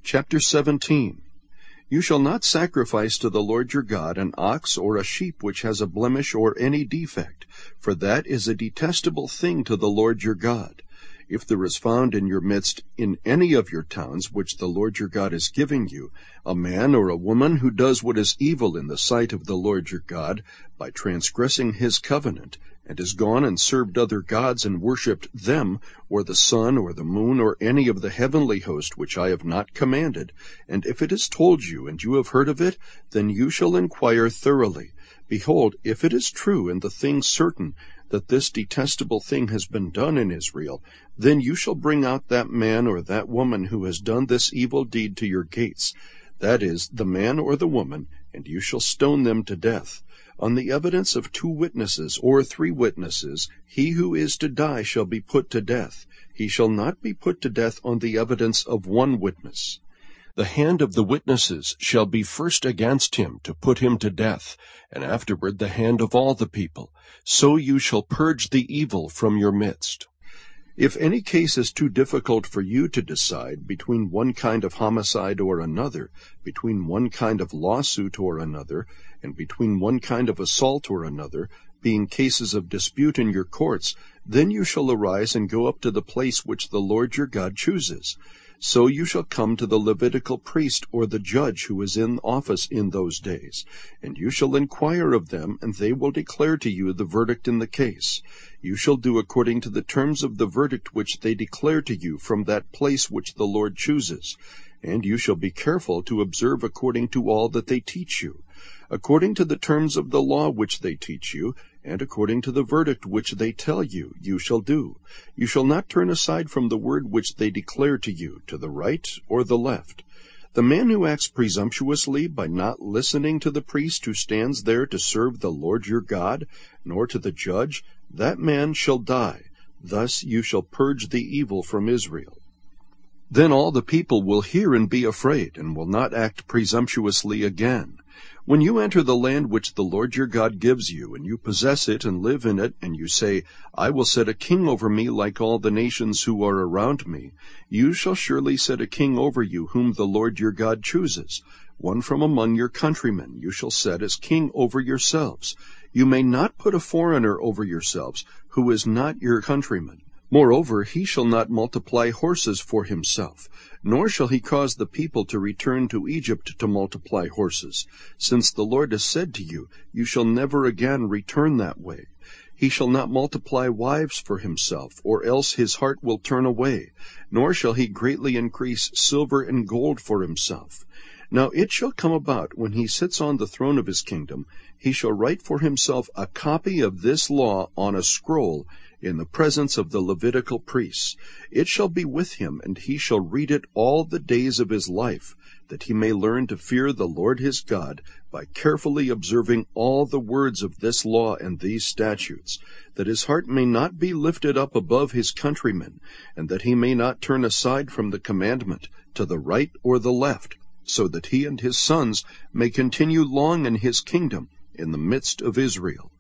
Chapter 17. You shall not sacrifice to the Lord your God an ox or a sheep which has a blemish or any defect, for that is a detestable thing to the Lord your God. If there is found in your midst in any of your towns which the Lord your God is giving you, a man or a woman who does what is evil in the sight of the Lord your God, by transgressing his covenant, and is gone and served other gods and worshipped them, or the sun, or the moon, or any of the heavenly host which I have not commanded, and if it is told you, and you have heard of it, then you shall inquire thoroughly. Behold, if it is true, and the thing certain, that this detestable thing has been done in Israel, then you shall bring out that man or that woman who has done this evil deed to your gates, that is, the man or the woman, and you shall stone them to death. On the evidence of 2 witnesses or 3 witnesses, he who is to die shall be put to death. He shall not be put to death on the evidence of 1 witness. The hand of the witnesses shall be first against him to put him to death, and afterward the hand of all the people. So you shall purge the evil from your midst. If any case is too difficult for you to decide between one kind of homicide or another, between one kind of lawsuit or another, and between one kind of assault or another, being cases of dispute in your courts, then you shall arise and go up to the place which the Lord your God chooses. So you shall come to the Levitical priest or the judge who is in office in those days, and you shall inquire of them, and they will declare to you the verdict in the case. You shall do according to the terms of the verdict which they declare to you from that place which the Lord chooses, and you shall be careful to observe according to all that they teach you. According to the terms of the law which they teach you, and according to the verdict which they tell you, you shall do. You shall not turn aside from the word which they declare to you, to the right or the left. The man who acts presumptuously by not listening to the priest who stands there to serve the Lord your God, nor to the judge, that man shall die. Thus you shall purge the evil from Israel. Then all the people will hear and be afraid, and will not act presumptuously again. When you enter the land which the Lord your God gives you, and you possess it and live in it, and you say, I will set a king over me like all the nations who are around me, you shall surely set a king over you whom the Lord your God chooses. One from among your countrymen you shall set as king over yourselves. You may not put a foreigner over yourselves, who is not your countryman. Moreover, he shall not multiply horses for himself, nor shall he cause the people to return to Egypt to multiply horses, since the Lord has said to you, you shall never again return that way. He shall not multiply wives for himself, or else his heart will turn away, nor shall he greatly increase silver and gold for himself. Now it shall come about, when he sits on the throne of his kingdom, he shall write for himself a copy of this law on a scroll, in the presence of the Levitical priests. It shall be with him, and he shall read it all the days of his life, that he may learn to fear the Lord his God, by carefully observing all the words of this law and these statutes, that his heart may not be lifted up above his countrymen, and that he may not turn aside from the commandment to the right or the left, so that he and his sons may continue long in his kingdom in the midst of Israel.